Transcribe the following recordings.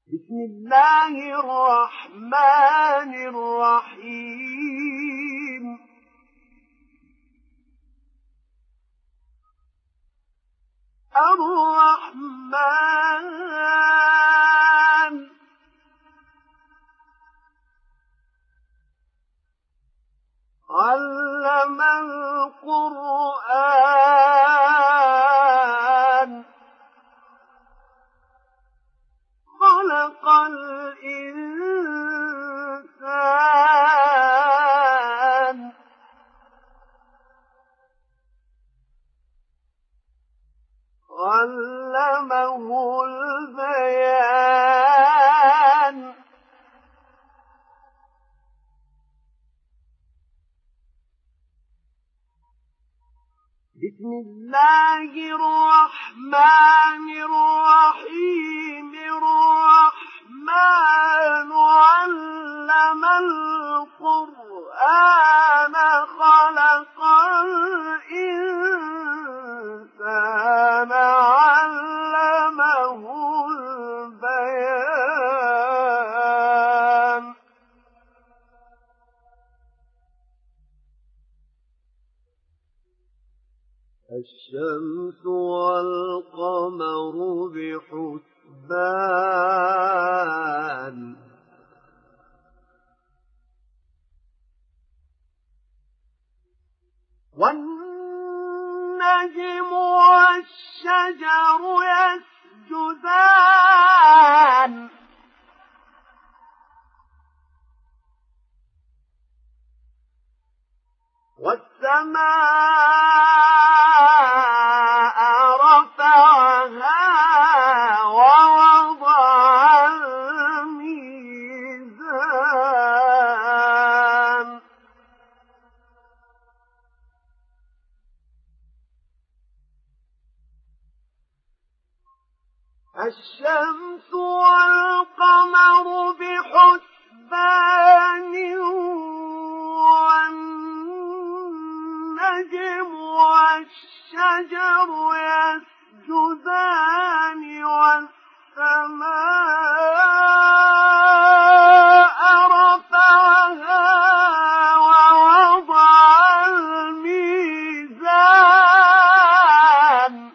بسم الله الرحمن الرحيم الرحمن علم القرآن خلق الإنسان علمه البيان بسم الله الرحمن الرحيم الرحمن علم القرآن خلق الإنسان علمه البيان الشمس والقمر بحسبان والنجم والشجر يسجدان والسماء رفعها ووضع الميزان الشمس والقمر بحسبان والنجم والشجر يسجدان والسماء رفعها ووضع الميزان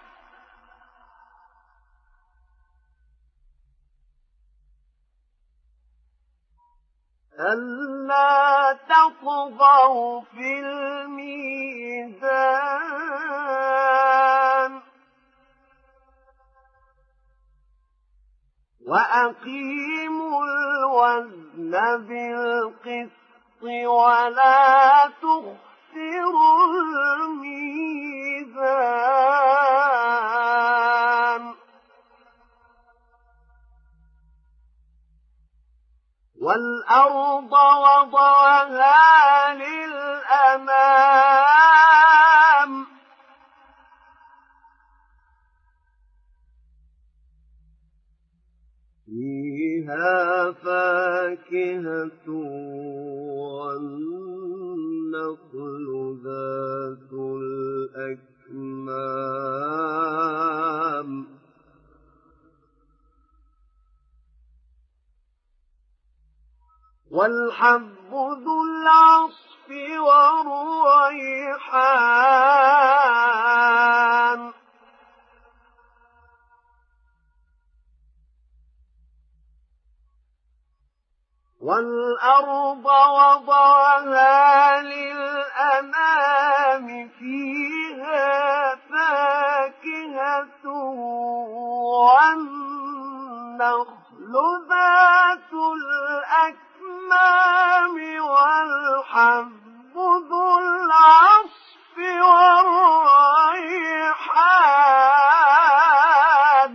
ألا تطغوا في الميزان وأقيموا الوزن بالقسط ولا تخسروا الميزان والأرض وضعها للأنام فيها فاكهة والنخل ذات الأكمام والحب ذو العصف والريحان والأرض وضعها للأنام فيها فاكهة والنخل ذات الأكمام والحب ذو العصف والريحان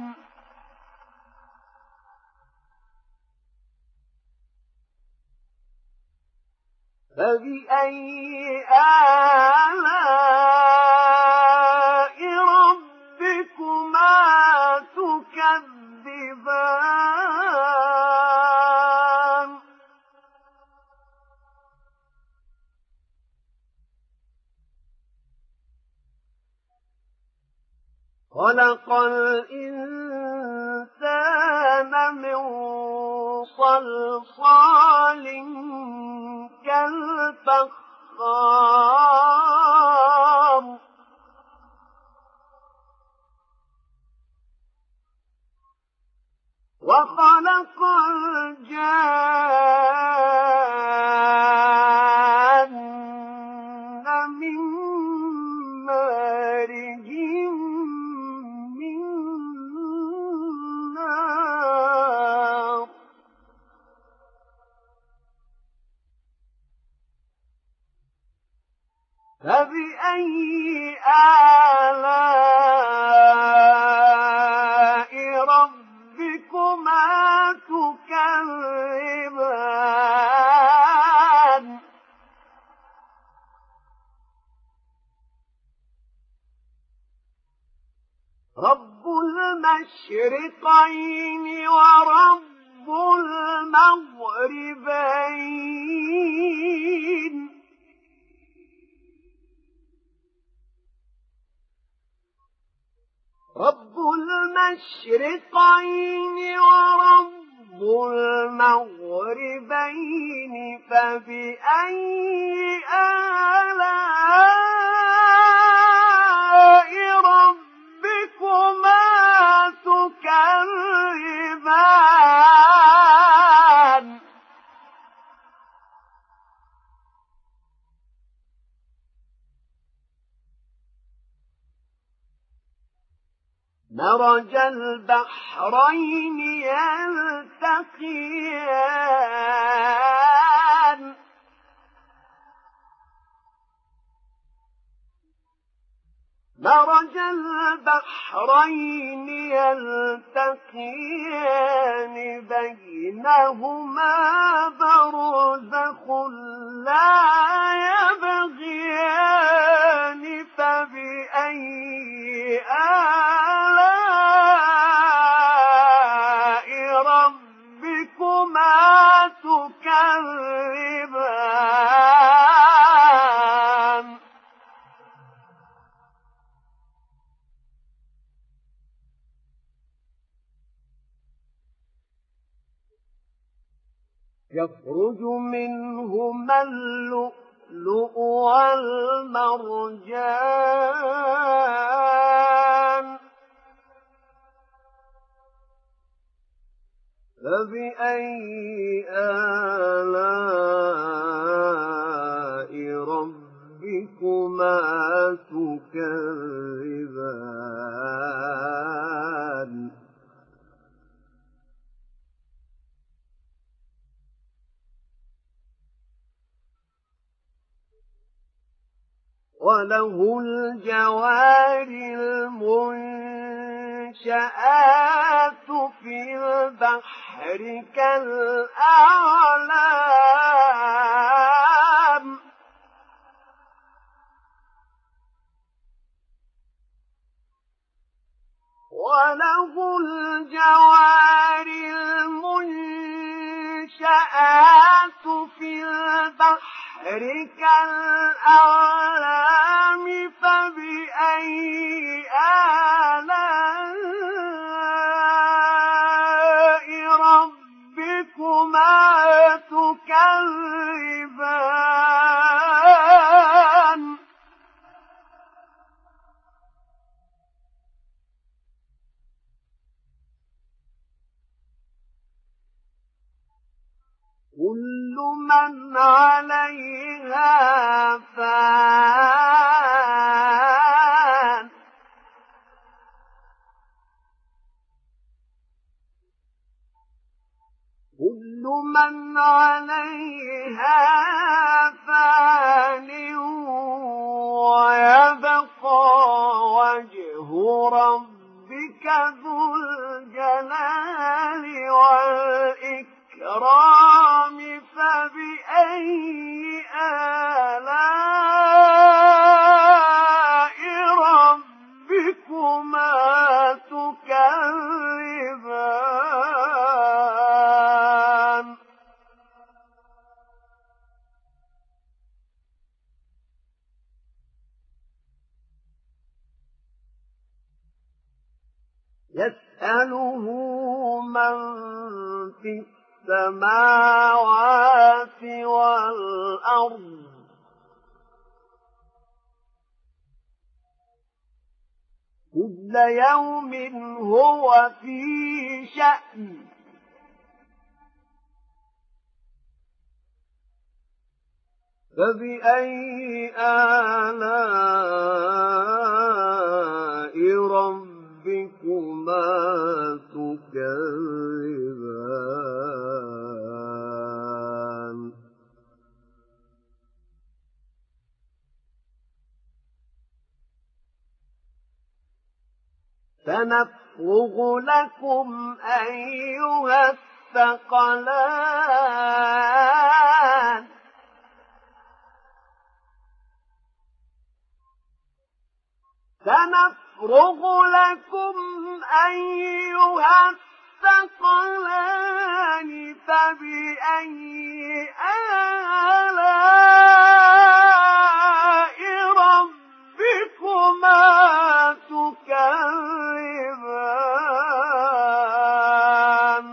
فبأي آلاء ربكما تكذبان خلق الإنسان من خصال كالفخار وخلق الجان من مارج من نار فبأي آلاء ربكما تكذبان رب المشرقين ورب المغربين رب المشرقين ورب المغربين فبأي آلاء ربكما تكذبان مرج البحرين يلتقيان مرج البحرين يلتقيان بينهما برزخ لا يبغيان فبأي آلاء ربكما تكذبان يخرج منهما اللؤلؤ والمرجان فبأي آلاء ربكما تكذبان وله الجوار المنشآت في البحر كالأعلام وله الجوار المنشآت في البحر كالأعلام فبأي آلاء ربكما تكذبان كل من عليها فان كل من عليها فان ويبقى وجه ربك ذو الجلال والإكرام فبأي آلاء ربكما تكذبان يسأله من في السماوات والأرض كل يوم هو في شأن فبأي آلاء ربكما تكذبان سنفرغ لكم أيها الثقلان سنفرغ لكم أيها الثقلان فبأي آلاء ربكما تكذبان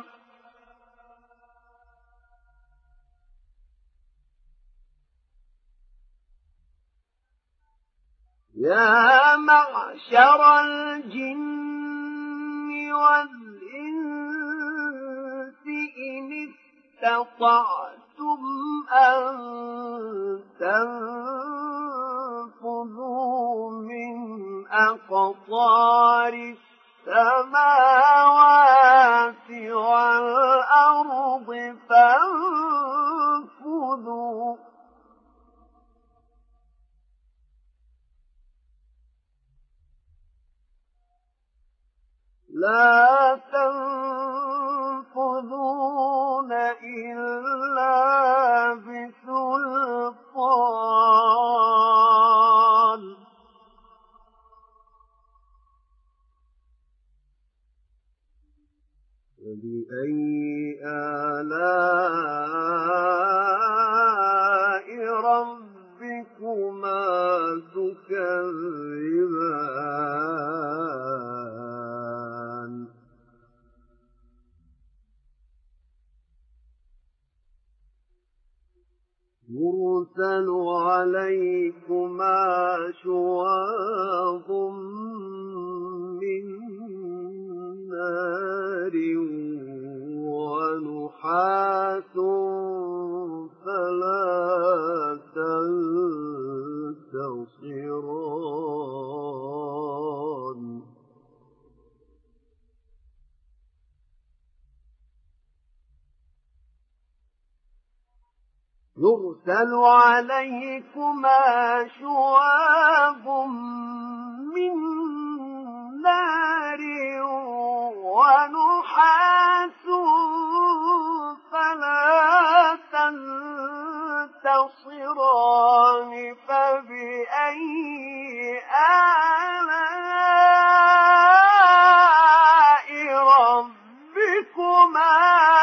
يا معشر الجن والإنس إن استطعتم أن تنفذوا من أقطار السماوات والأرض فانفذوا لا تنفذون إلا بسلطان فبأي آلاء ربكما تكذبان يرسل عليكما شواظ من نار ونحاس فلا تنتصران يرسل عليكما شواظ من نار ونحاس فلا تنتصران فبأي آلاء ربكما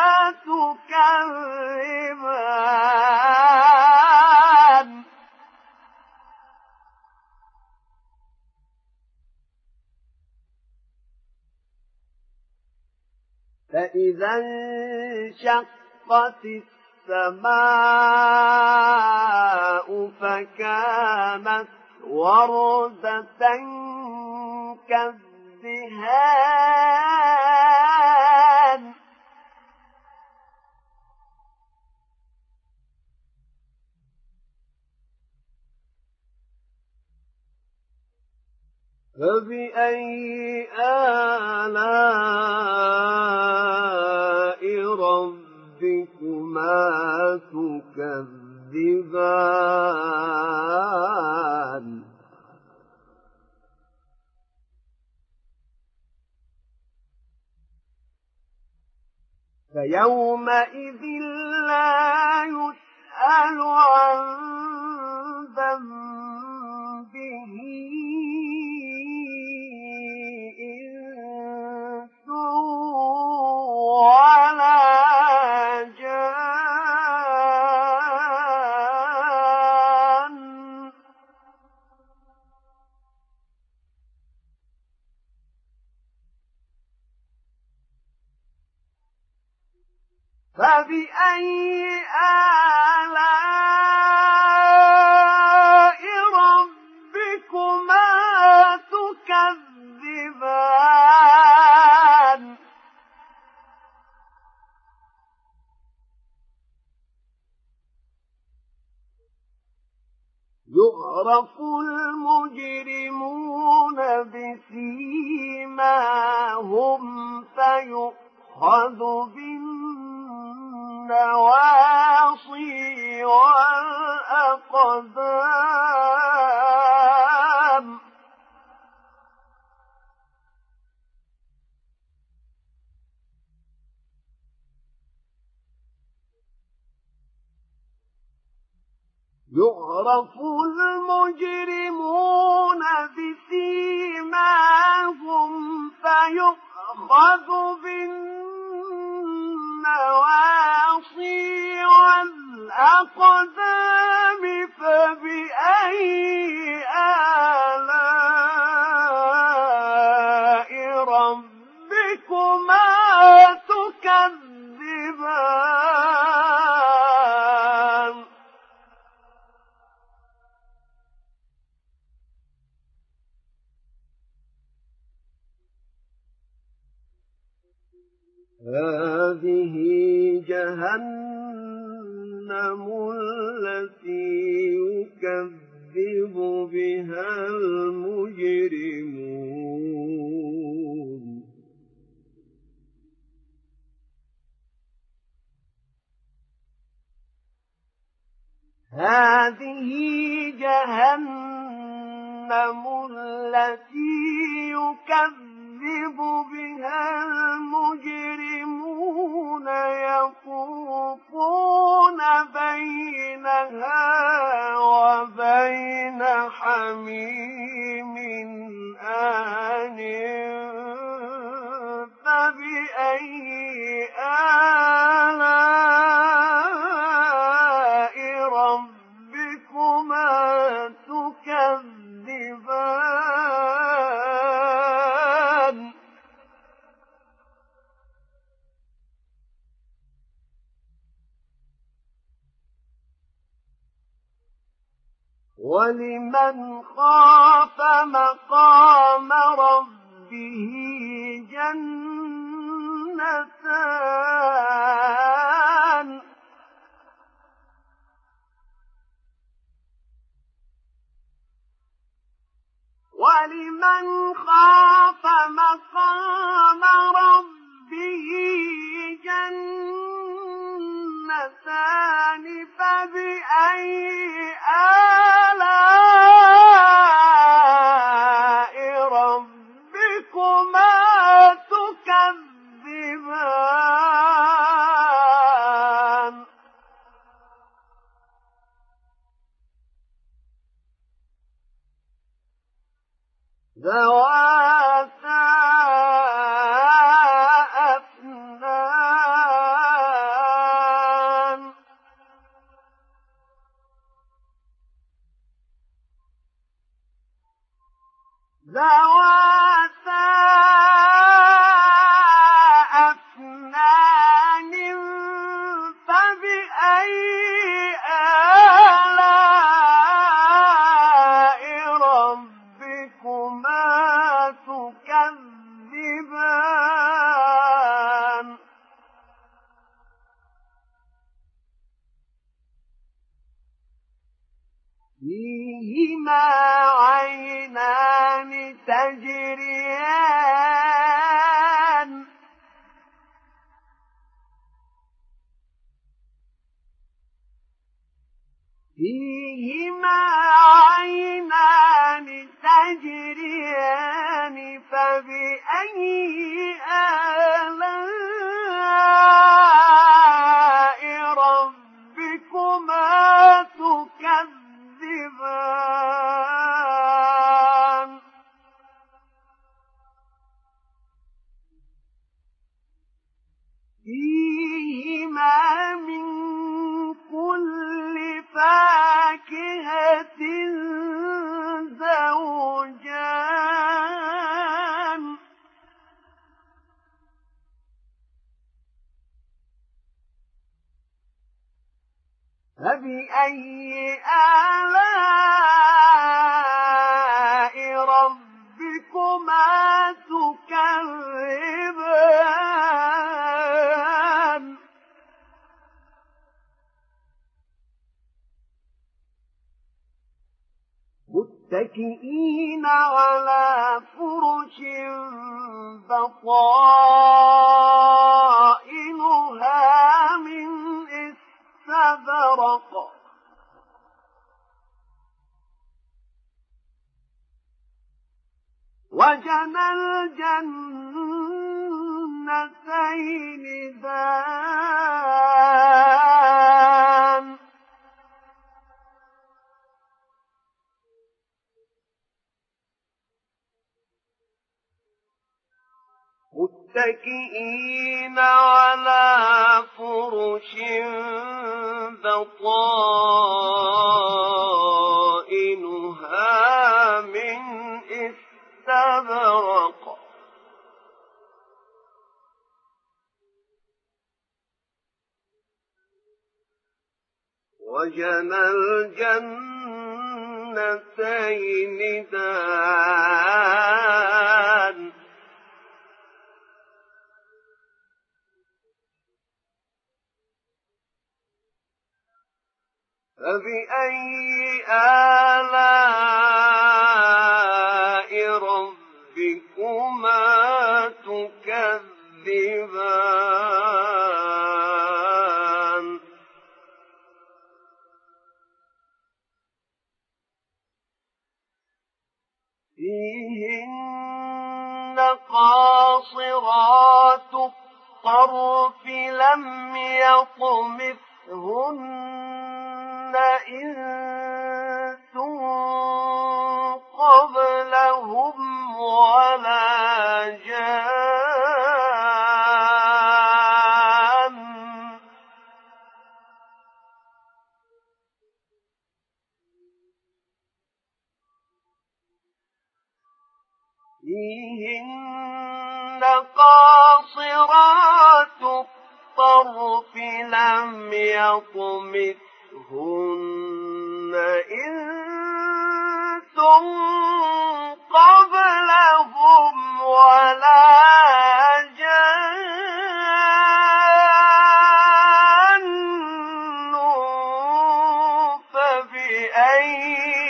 تكذبان فإذا انشقت السماء فكانت وردة كالدهان فبأي آلاء ربكما تكذبان فيومئذ لا يسأل عن ذنبه إنس ولا جان فبأي آلاء ربكما تكذبان يعرف المجرمون بسيماهم فيؤخذ بالنواصي والأقدام يعرف المجرمون بسيماهم فيؤخذ بالنواصي والأقدام فبأي آلاء ربكما تكذبان هذه جهنم التي يكذب بها المجرمون هذه جهنم التي يكذب بها المجرمون يطوفون بينها وبين حميم آن فبأي آلاء ربكما تكذبان ولمن خاف مقام ربه جنتان ولمن خاف مقام ربه جنتان فبأي آلاء ربكما تكذبان ذواتا أفنان ذواتا أفنان فبأي آلاء ربكما تكذبان فيهما عينان تجريان فيهما عينان تجريان فبأي آلاء ربكما تكذبان فيهما من كل فاكهة فبأي آلاء ربكما تكذبان متكئين على فرش بطائنها من استبرق وجنى الجنتين دان متكئين على فرش بطائنها من استبرق وجنى الجنتين دان فبأي آلاء ربكما تكذبان فيهن قاصرات الطرف لم يطمثهن إنس قبلهم ولا جان فيهن قاصرات الطرف لم يطمثهن إنس قبلهم ولا جان فبأي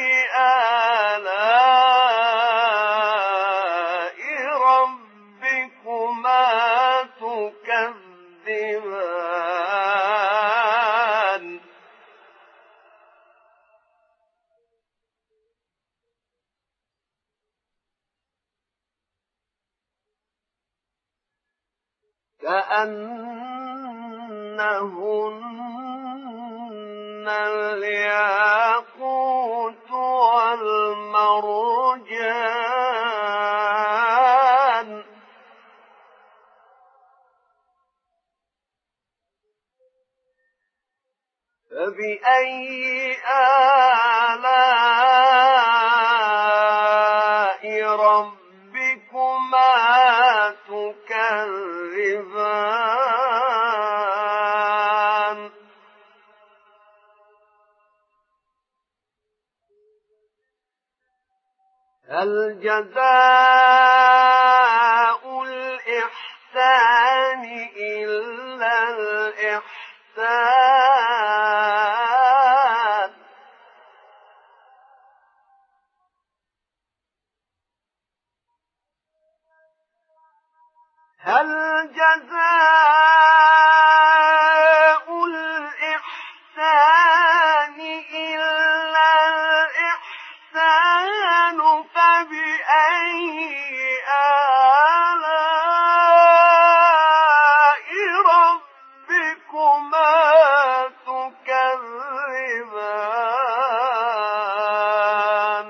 آلاء ربكما تكذبان كأنهن الياقوت والمرجان فبأي آلاء ربكما تكذبان هل جزاء الإحسان إلا الإحسان هل جزاء الإحسان إلا الإحسان فبأي آلاء ربكما تكذبان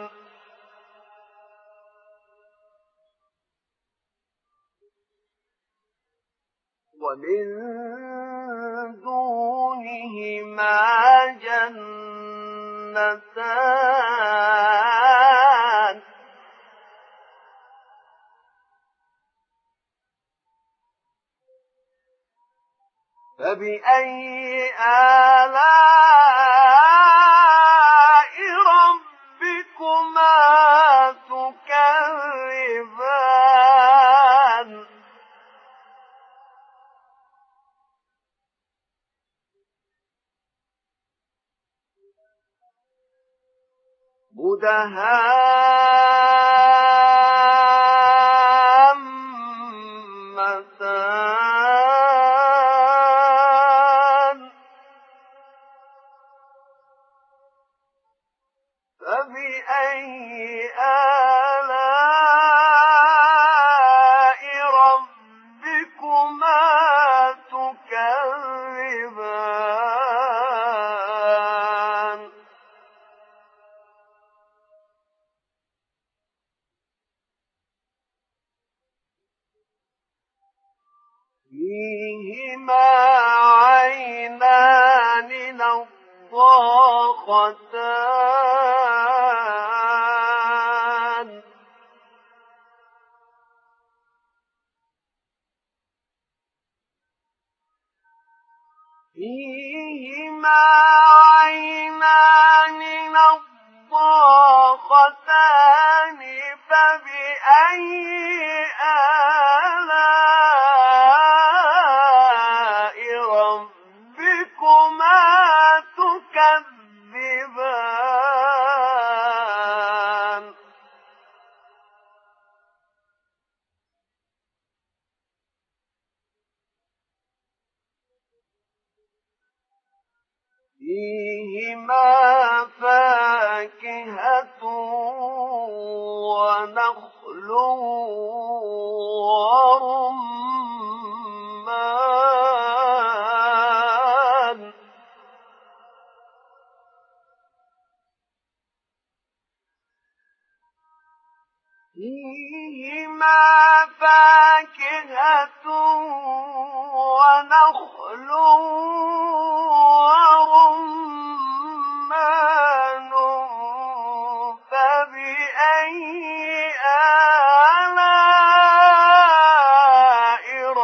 ومن دونهما جنتان فبأي آلاء مدهامتان فبأي آلاء ربكما تكذبان فيهما عينان نضاختان فيهما عينان نضاختان فبأي آلاء ربكما تكذبان فيهما فاكهة ونخل ورمان فيهما فاكهة ونخل ورمان فبأي آلاء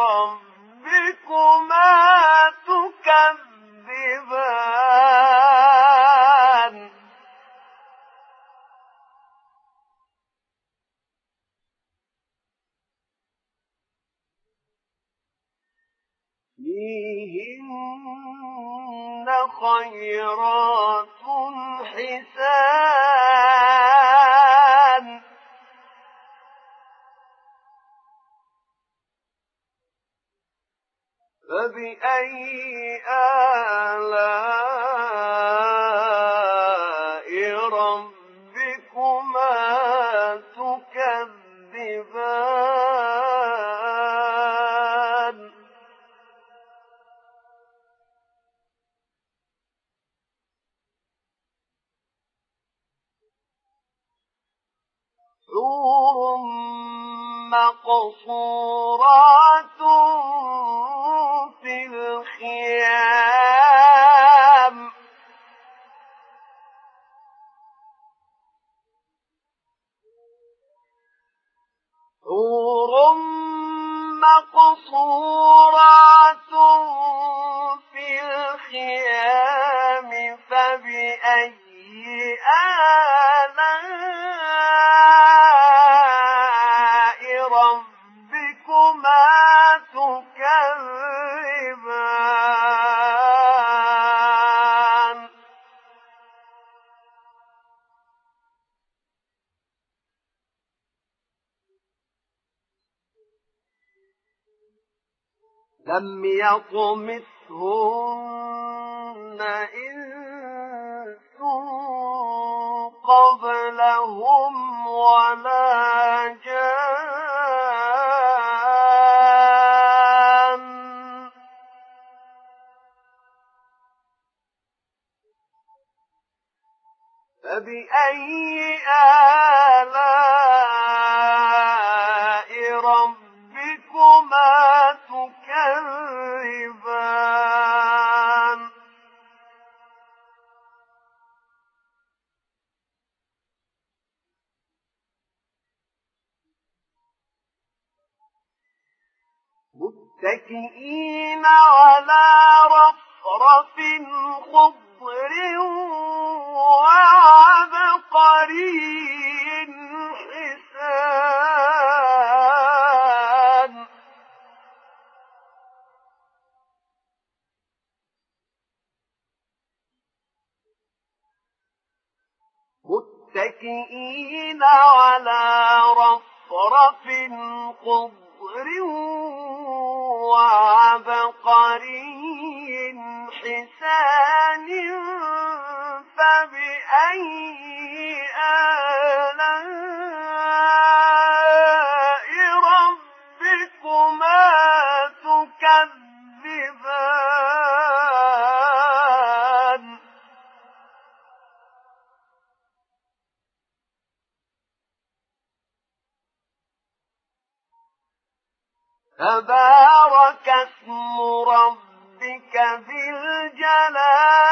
ربكما تكذبان فيهن خيرات حسان فبأي آلاء ربكما تكذبان حور مقصورات في الخيام حور مقصورات في الخيام فبأي آلاء ربكما تكذبان لم يطمثهن إنس قبلهم ولا جان فبأي آلاء ربكما تكذبان متكئين على رفرف خضر وعبقري حسان متكئين على رفرف خضر وعبقري حسان فبأي آلاء ربكما تكذبان تبارك اسم ربك ذي الجلال